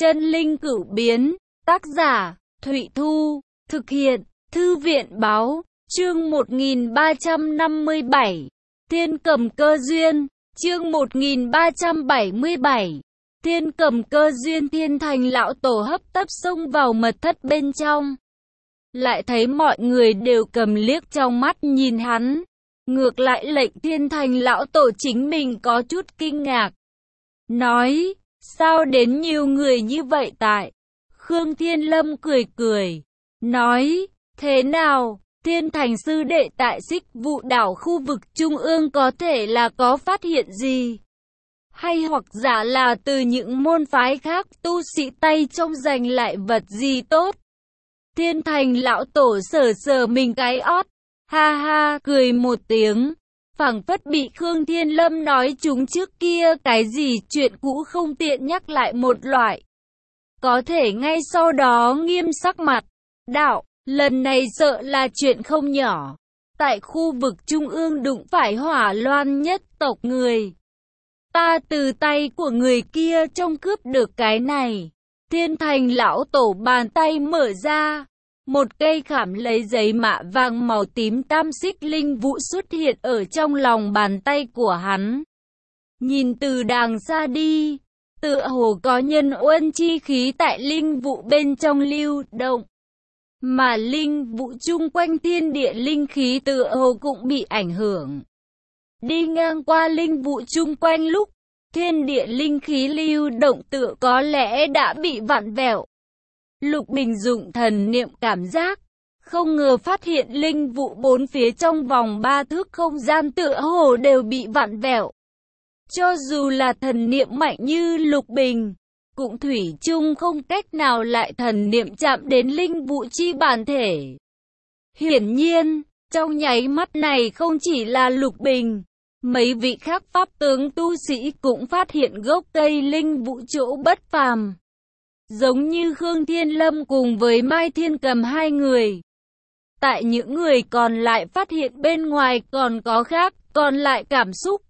Chân linh cửu biến, tác giả, Thụy Thu, thực hiện, Thư viện báo, chương 1357, Thiên cầm cơ duyên, chương 1377, Thiên cầm cơ duyên. Thiên Thành lão tổ hấp tấp xông vào mật thất bên trong. Lại thấy mọi người đều cầm liếc trong mắt nhìn hắn. Ngược lại lệnh Thiên Thành lão tổ chính mình có chút kinh ngạc. Nói, sao đến nhiều người như vậy tại? Khương Thiên Lâm cười cười. Nói, thế nào, Thiên Thành sư đệ tại Xích Vụ đảo khu vực trung ương có thể là có phát hiện gì? Hay hoặc giả là từ những môn phái khác tu sĩ tay trong giành lại vật gì tốt? Thiên Thành lão tổ sờ sờ mình cái ót. Ha ha, cười một tiếng. Phảng phất bị Khương Thiên Lâm nói chúng trước kia cái gì chuyện cũ không tiện nhắc lại một loại. Có thể ngay sau đó nghiêm sắc mặt. Đạo, lần này sợ là chuyện không nhỏ. Tại khu vực trung ương đụng phải Hỏa Loan nhất tộc người. Ta từ tay của người kia trông cướp được cái này. Thiên Thành lão tổ bàn tay mở ra. Một cây khảm lấy giấy mạ vàng màu tím tam xích linh vũ xuất hiện ở trong lòng bàn tay của hắn. Nhìn từ đàng xa đi, tựa hồ có nhân uân chi khí tại linh vụ bên trong lưu động. Mà linh vụ chung quanh thiên địa linh khí tựa hồ cũng bị ảnh hưởng. Đi ngang qua linh vụ chung quanh lúc, thiên địa linh khí lưu động tựa có lẽ đã bị vặn vẹo. Lục Bình dụng thần niệm cảm giác, không ngờ phát hiện linh vụ bốn phía trong vòng 3 thước không gian tựa hồ đều bị vặn vẹo. Cho dù là thần niệm mạnh như Lục Bình, cũng thủy chung không cách nào lại thần niệm chạm đến linh vụ chi bản thể. Hiển nhiên, trong nháy mắt này không chỉ là Lục Bình, mấy vị khác pháp tướng tu sĩ cũng phát hiện gốc cây linh vụ chỗ bất phàm. Giống như Khương Thiên Lâm cùng với Mai Thiên Cầm hai người. Tại những người còn lại phát hiện bên ngoài còn có khác, còn lại cảm xúc.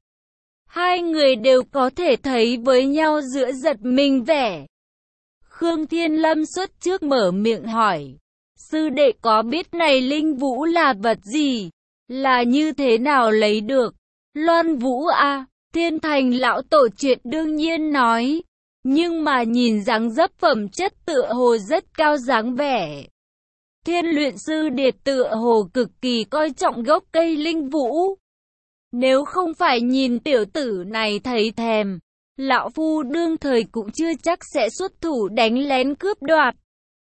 Hai người đều có thể thấy với nhau giữa giật mình vẻ. Khương Thiên Lâm xuất trước mở miệng hỏi. Sư đệ có biết này linh vũ là vật gì? Là như thế nào lấy được? Loan vũ à? Thiên Thành lão tổ chuyện đương nhiên nói. Nhưng mà nhìn dáng dấp phẩm chất tựa hồ rất cao dáng vẻ. Thiên luyện sư Điệt tựa hồ cực kỳ coi trọng gốc cây linh vũ. Nếu không phải nhìn tiểu tử này thấy thèm, lão phu đương thời cũng chưa chắc sẽ xuất thủ đánh lén cướp đoạt.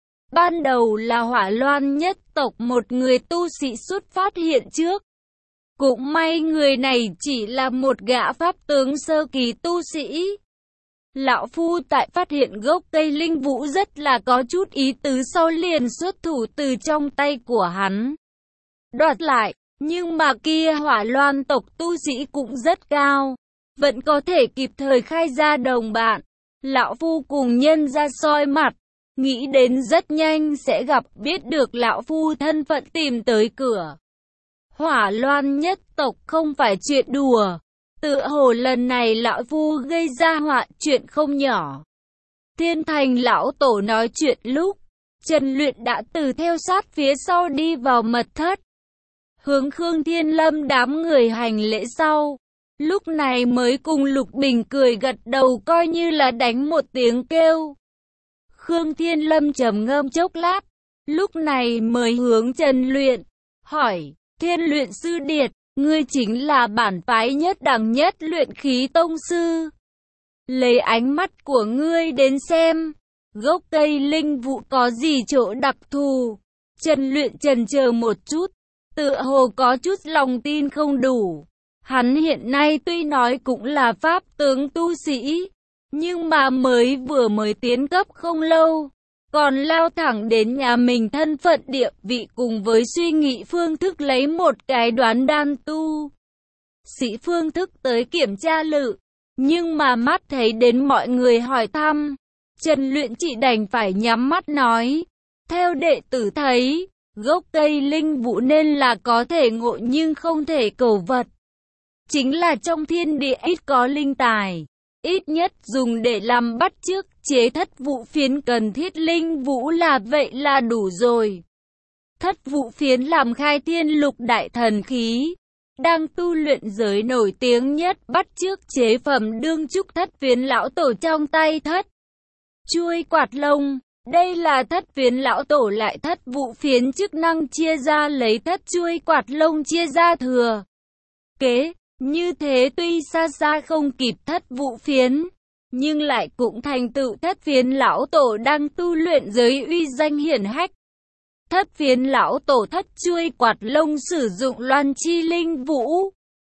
Ban đầu là Hỏa Loan nhất tộc một người tu sĩ xuất phát hiện trước. Cũng may người này chỉ là một gã pháp tướng sơ kỳ tu sĩ. Lão phu tại phát hiện gốc cây linh vũ rất là có chút ý tứ sau liền xuất thủ từ trong tay của hắn. Đoạt lại, nhưng mà kia Hỏa Loan tộc tu sĩ cũng rất cao, vẫn có thể kịp thời khai ra đồng bạn. Lão phu cùng nhân ra soi mặt, nghĩ đến rất nhanh sẽ gặp biết được lão phu thân phận tìm tới cửa. Hỏa Loan nhất tộc không phải chuyện đùa. Tựa hồ lần này lão phu gây ra họa chuyện không nhỏ. Thiên Thành lão tổ nói chuyện lúc, Trần Luyện đã từ theo sát phía sau đi vào mật thất. Hướng Khương Thiên Lâm đám người hành lễ sau. Lúc này mới cùng Lục Bình cười gật đầu coi như là đánh một tiếng kêu. Khương Thiên Lâm trầm ngâm chốc lát. Lúc này mới hướng Trần Luyện, hỏi, Thiên luyện sư Điệt. Ngươi chính là bản phái nhất đẳng nhất luyện khí tông sư. Lấy ánh mắt của ngươi đến xem, gốc cây linh vụ có gì chỗ đặc thù? Trần Luyện chần chờ một chút, tựa hồ có chút lòng tin không đủ. Hắn hiện nay tuy nói cũng là pháp tướng tu sĩ, nhưng mà vừa mới tiến cấp không lâu. Còn lao thẳng đến nhà mình thân phận địa vị cùng với suy nghĩ phương thức lấy một cái đoán đan tu sĩ phương thức tới kiểm tra lự. Nhưng mà mắt thấy đến mọi người hỏi thăm, Trần Luyện chỉ đành phải nhắm mắt nói. Theo đệ tử thấy, gốc cây linh vũ nên là có thể ngộ nhưng không thể cầu vật. Chính là trong thiên địa ít có linh tài. ít nhất dùng để làm bắt chước chế thất vụ phiến cần thiết linh vũ là vậy là đủ rồi. Thất vụ phiến làm khai thiên lục đại thần khí, đang tu luyện giới nổi tiếng nhất bắt chước chế phẩm đương trúc thất phiến lão tổ trong tay thất chuôi quạt lông. Đây là thất phiến lão tổ lại thất vụ phiến chức năng chia ra lấy thất chuôi quạt lông chia ra thừa kế. Như thế tuy xa xa không kịp thất vụ phiến, nhưng lại cũng thành tựu thất phiến lão tổ đang tu luyện giới uy danh hiển hách. Thất phiến lão tổ thất chuôi quạt lông sử dụng loan chi linh vũ.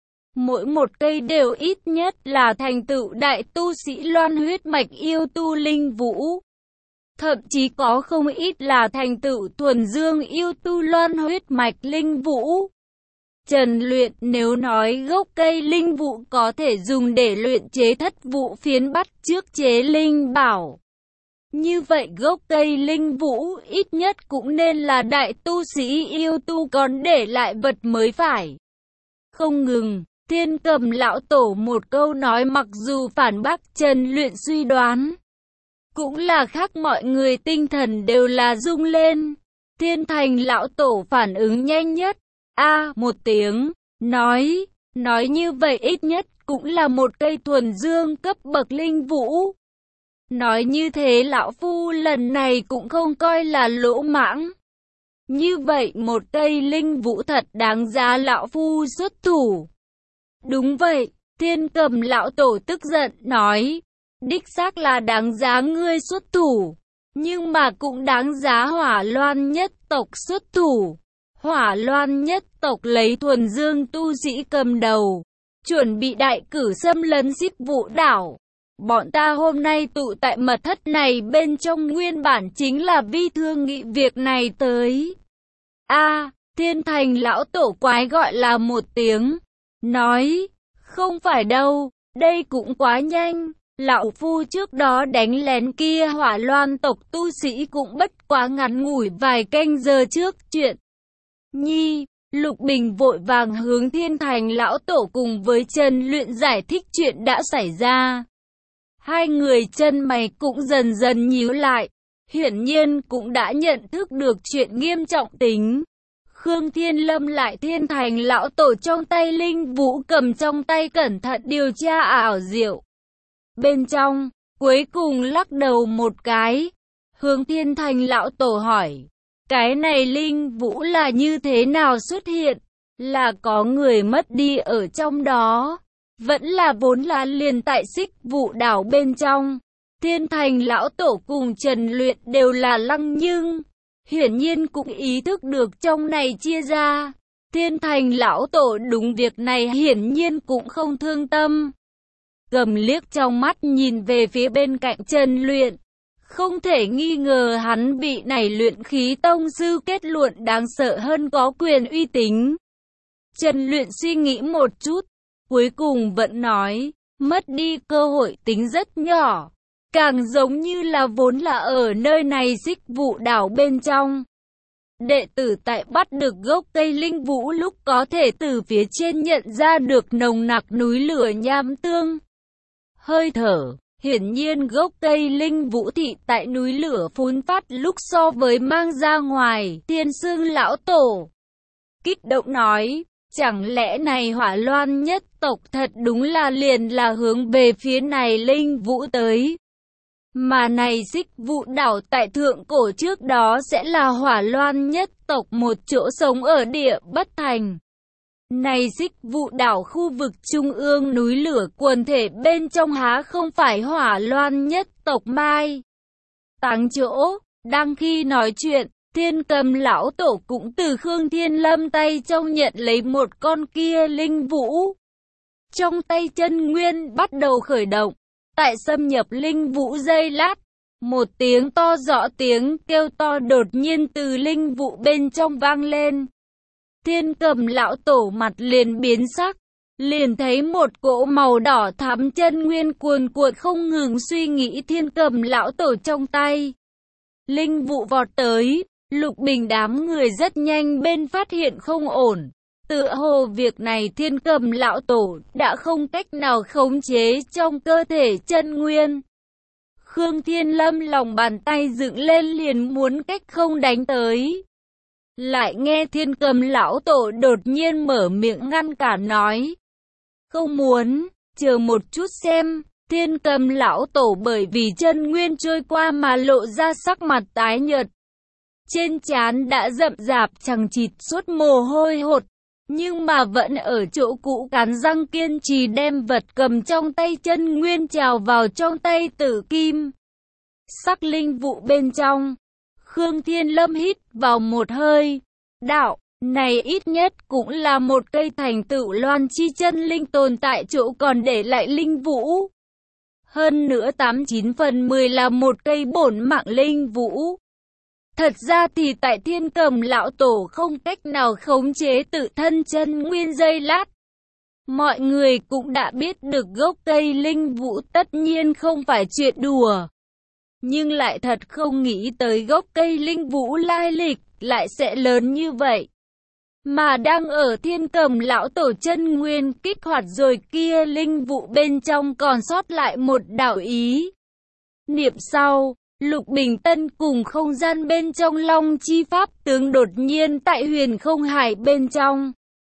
Mỗi một cây đều ít nhất là thành tựu đại tu sĩ loan huyết mạch yêu tu linh vũ. Thậm chí có không ít là thành tựu thuần dương yêu tu loan huyết mạch linh vũ. Trần luyện nếu nói gốc cây linh vũ có thể dùng để luyện chế thất vụ phiến bắt chước chế linh bảo, như vậy gốc cây linh vũ ít nhất cũng nên là đại tu sĩ yêu tu còn để lại vật mới phải. Không ngừng, Thiên Cầm lão tổ một câu nói mặc dù phản bác Trần luyện suy đoán, cũng là khác mọi người tinh thần đều là rung lên. Thiên Thành lão tổ phản ứng nhanh nhất. Một tiếng, nói như vậy ít nhất cũng là một cây thuần dương cấp bậc linh vũ. Nói như thế lão phu lần này cũng không coi là lỗ mãng. Như vậy một cây linh vũ thật đáng giá lão phu xuất thủ. Đúng vậy, Thiên Cầm lão tổ tức giận nói, đích xác là đáng giá ngươi xuất thủ, nhưng mà cũng đáng giá Hỏa Loan nhất tộc xuất thủ. Hỏa Loan nhất tộc lấy thuần dương tu sĩ cầm đầu, chuẩn bị đại cử xâm lấn Xích Vũ đảo. Bọn ta hôm nay tụ tại mật thất này bên trong nguyên bản chính là vi thương nghị việc này tới. Thiên Thành lão tổ quái gọi là một tiếng, nói, không phải đâu, đây cũng quá nhanh. Lão phu trước đó đánh lén kia Hỏa Loan tộc tu sĩ cũng bất quá ngắn ngủi vài canh giờ trước chuyện. Lục Bình vội vàng hướng Thiên Thành lão tổ cùng với Trần Luyện giải thích chuyện đã xảy ra. Hai người chân mày cũng dần dần nhíu lại, hiển nhiên cũng đã nhận thức được chuyện nghiêm trọng tính. Khương Thiên Lâm lại Thiên Thành lão tổ trong tay linh vũ cầm trong tay cẩn thận điều tra ảo diệu. Bên trong, cuối cùng lắc đầu một cái, hướng Thiên Thành lão tổ hỏi. Cái này linh vũ là như thế nào xuất hiện? Là có người mất đi ở trong đó? Vẫn là vốn là liền tại Xích Vũ đảo bên trong? Thiên Thành lão tổ cùng Trần Luyện đều là lăng nhưng hiển nhiên cũng ý thức được trong này chia ra. Thiên Thành lão tổ đúng việc này hiển nhiên cũng không thương tâm. Cầm liếc trong mắt nhìn về phía bên cạnh Trần Luyện. Không thể nghi ngờ hắn bị này luyện khí tông sư kết luận đáng sợ hơn có quyền uy tín. Trần Luyện suy nghĩ một chút, cuối cùng vẫn nói, mất đi cơ hội tính rất nhỏ, càng giống như là vốn là ở nơi này Xích Vũ đảo bên trong. Đệ tử tại bắt được gốc cây linh vũ lúc có thể từ phía trên nhận ra được nồng nặc núi lửa nham tương. Hơi thở. Hiển nhiên gốc cây linh vũ thị tại núi lửa phun phát lúc so với mang ra ngoài. Thiên Sương lão tổ kích động nói, chẳng lẽ này Hỏa Loan nhất tộc thật đúng là liền là hướng về phía này linh vũ tới. Mà này Xích Vũ đảo tại thượng cổ trước đó sẽ là Hỏa Loan nhất tộc một chỗ sống ở địa Bất Thành. Này Xích Vũ đảo khu vực trung ương núi lửa quần thể bên trong há không phải Hỏa Loan nhất tộc mai táng chỗ. Đang khi nói chuyện, Thiên Cầm lão tổ cũng từ Khương Thiên Lâm tay trong nhận lấy một con kia linh vũ. Trong tay chân nguyên bắt đầu khởi động, tại xâm nhập linh vũ giây lát, một tiếng to rõ tiếng kêu to đột nhiên từ linh vũ bên trong vang lên. Thiên Cầm lão tổ mặt liền biến sắc, liền thấy một cỗ màu đỏ thắm chân nguyên cuồn cuộn không ngừng suy nghĩ Thiên Cầm lão tổ trong tay. Linh vụ vọt tới, Lục Bình đám người rất nhanh bên phát hiện không ổn, Tựa hồ việc này Thiên Cầm lão tổ đã không cách nào khống chế trong cơ thể chân nguyên. Khương Thiên Lâm lòng bàn tay dựng lên liền muốn cách không đánh tới. Lại nghe Thiên Cầm lão tổ đột nhiên mở miệng ngăn cản nói. Không muốn, chờ một chút xem. Thiên Cầm lão tổ bởi vì chân nguyên trôi qua mà lộ ra sắc mặt tái nhợt. Trên trán đã rậm rạp chằng chịt suốt mồ hôi hột. Nhưng mà vẫn ở chỗ cũ cắn răng kiên trì đem vật cầm trong tay chân nguyên trào vào trong tay Tử Kim. Sắc linh vụ bên trong. Khương Thiên Lâm hít vào một hơi. Đạo, này ít nhất cũng là một cây thành tựu loan chi chân linh tồn tại chỗ còn để lại linh vũ. Hơn nữa 89/10 là một cây bổn mạng linh vũ. Thật ra thì tại Thiên Cầm lão tổ không cách nào khống chế tự thân chân nguyên giây lát. Mọi người cũng đã biết được gốc cây linh vũ tất nhiên không phải chuyện đùa. Nhưng lại thật không nghĩ tới gốc cây linh vũ lai lịch lại sẽ lớn như vậy. Mà đang ở Thiên Cầm lão tổ chân nguyên kích hoạt rồi kia linh vụ bên trong còn sót lại một đạo ý. Niệm sau, Lục Bình Tân cùng không gian bên trong Long Chi Pháp tướng đột nhiên tại huyền không hải bên trong.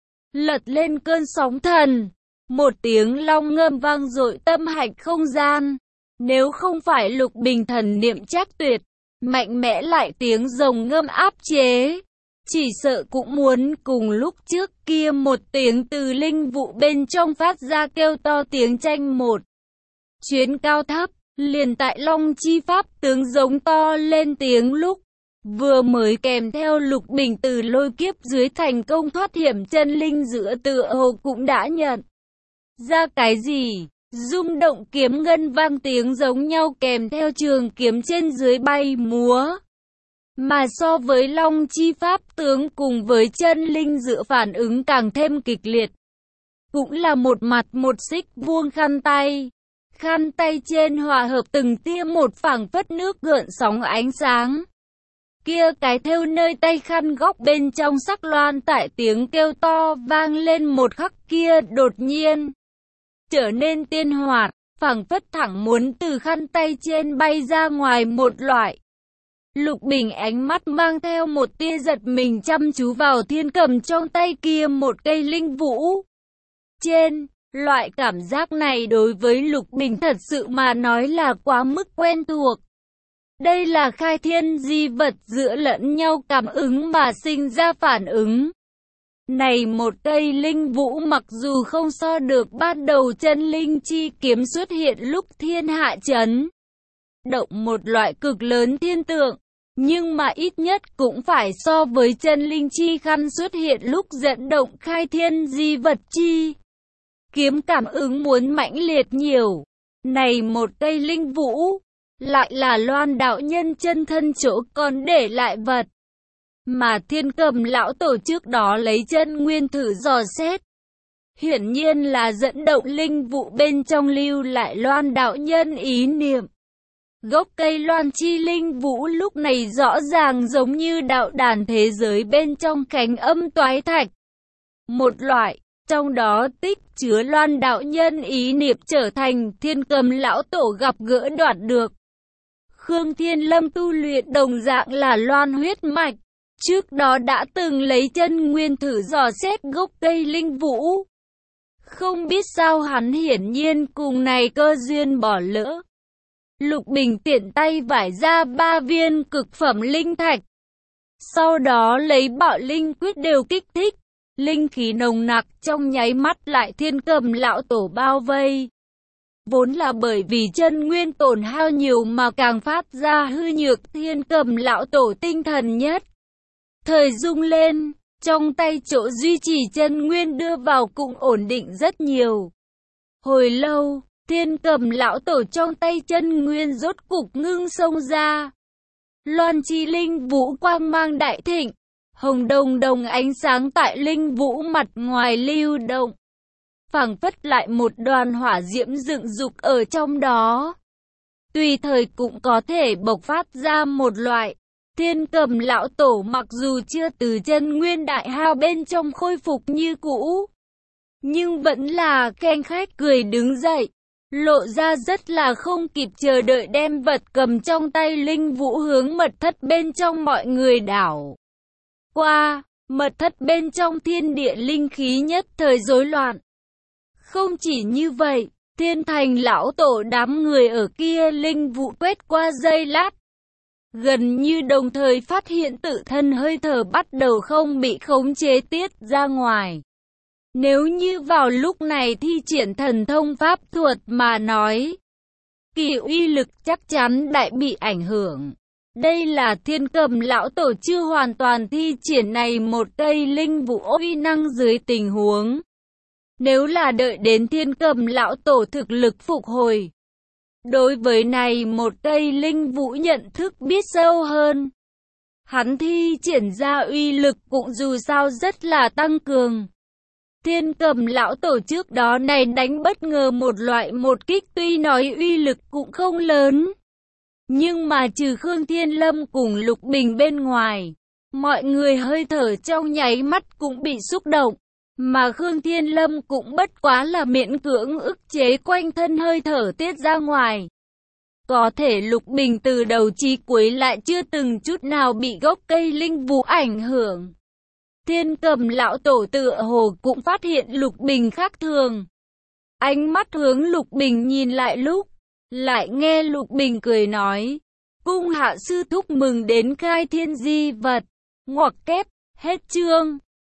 Lật lên cơn sóng thần. Một tiếng long ngâm vang dội tâm hạch không gian. Nếu không phải Lục Bình thần niệm chắc tuyệt, mạnh mẽ lại tiếng rồng ngâm áp chế. Chỉ sợ cũng muốn cùng lúc trước kia một tiếng từ linh vụ bên trong phát ra kêu to tiếng tranh một. Chuyến cao thấp, liền tại Long Chi Pháp tướng giống to lên tiếng lúc. Vừa mới kèm theo Lục Bình từ lôi kiếp dưới thành công thoát hiểm chân linh giữa tựa hồ cũng đã nhận ra cái gì. Rung động kiếm ngân vang tiếng giống nhau kèm theo trường kiếm trên dưới bay múa. Mà so với Long Chi Pháp tướng cùng với chân linh giữa phản ứng càng thêm kịch liệt. Cũng là một mặt một xích vuông khăn tay. Khăn tay trên hòa hợp từng tia một phảng phất nước gợn sóng ánh sáng. Kia cái thêu nơi tay khăn góc bên trong sắc loan tại tiếng kêu to vang lên một khắc kia đột nhiên trở nên tiên hoạt, phảng phất thẳng muốn từ khăn tay trên bay ra ngoài một loại. Lục Bình ánh mắt mang theo một tia giật mình chăm chú vào Thiên Cầm trong tay kia một cây linh vũ. Trên, loại cảm giác này đối với Lục Bình thật sự mà nói là quá mức quen thuộc. Đây là khai thiên di vật giữa lẫn nhau cảm ứng mà sinh ra phản ứng. Này một cây linh vũ mặc dù không so được ban đầu chân linh chi kiếm xuất hiện lúc thiên hạ chấn động một loại cực lớn thiên tượng, nhưng mà ít nhất cũng phải so với chân linh chi khăn xuất hiện lúc dẫn động khai thiên di vật chi kiếm cảm ứng muốn mãnh liệt nhiều. Này một cây linh vũ, lại là Loan đạo nhân chân thân chỗ còn để lại vật. Mà Thiên Cầm lão tổ trước đó lấy chân nguyên thử dò xét. Hiển nhiên là dẫn động linh vụ bên trong lưu lại Loan đạo nhân ý niệm. Gốc cây Loan chi linh vũ lúc này rõ ràng giống như đạo đàn thế giới bên trong cánh âm toái thạch. Một loại, trong đó tích chứa Loan đạo nhân ý niệm trở thành Thiên Cầm lão tổ gặp gỡ đoạt được. Khương Thiên Lâm tu luyện đồng dạng là Loan huyết mạch. Trước đó đã từng lấy chân nguyên thử dò xét gốc cây linh vũ. Không biết sao hắn hiển nhiên cùng này cơ duyên bỏ lỡ. Lục Bình tiện tay vải ra 3 viên cực phẩm linh thạch. Sau đó lấy Bạo Linh Quyết đều kích thích. Linh khí nồng nặc trong nháy mắt lại Thiên Cầm lão tổ bao vây. Vốn là bởi vì chân nguyên tổn hao nhiều mà càng phát ra hư nhược, Thiên Cầm lão tổ tinh thần nhất thời rung lên, trong tay chỗ duy trì chân nguyên đưa vào cũng ổn định rất nhiều. Hồi lâu, Thiên Cầm lão tổ trong tay chân nguyên rốt cục ngưng xông ra. Loan chi linh vũ quang mang đại thịnh, hồng đồng đồng ánh sáng tại linh vũ mặt ngoài lưu động. Phảng phất lại một đoàn hỏa diễm dựng dục ở trong đó. Tùy thời cũng có thể bộc phát ra một loại Thiên Cầm lão tổ mặc dù chưa từ chân nguyên đại hao bên trong khôi phục như cũ, nhưng vẫn là khen khách cười đứng dậy, lộ ra rất là không kịp chờ đợi đem vật cầm trong tay linh vũ hướng mật thất bên trong mọi người đảo qua. Mật thất bên trong thiên địa linh khí nhất thời rối loạn. Không chỉ như vậy, Thiên Thành lão tổ đám người ở kia linh vũ quét qua giây lát, gần như đồng thời phát hiện tự thân hơi thở bắt đầu không bị khống chế tiết ra ngoài. Nếu như vào lúc này thi triển thần thông pháp thuật mà nói, kỳ uy lực chắc chắn đại bị ảnh hưởng. Đây là Thiên Cầm lão tổ chưa hoàn toàn thi triển này một cây linh vũ uy năng dưới tình huống. Nếu là đợi đến Thiên Cầm lão tổ thực lực phục hồi, đối với này một cây linh vũ nhận thức biết sâu hơn, hắn thi triển ra uy lực cũng dù sao rất là tăng cường. Thiên Cầm lão tổ trước đó này đánh bất ngờ một kích tuy nói uy lực cũng không lớn, nhưng mà trừ Khương Thiên Lâm cùng Lục Bình bên ngoài, mọi người hơi thở trong nháy mắt cũng bị xúc động, mà Khương Thiên Lâm cũng bất quá là miễn cưỡng ức chế quanh thân hơi thở tiết ra ngoài. Có thể Lục Bình từ đầu chí cuối lại chưa từng chút nào bị gốc cây linh vũ ảnh hưởng. Thiên Cầm lão tổ tựa hồ cũng phát hiện Lục Bình khác thường. Ánh mắt hướng Lục Bình nhìn lại lúc, lại nghe Lục Bình cười nói, cung hạ sư thúc mừng đến khai thiên di vật, ngoặc kép, hết chương.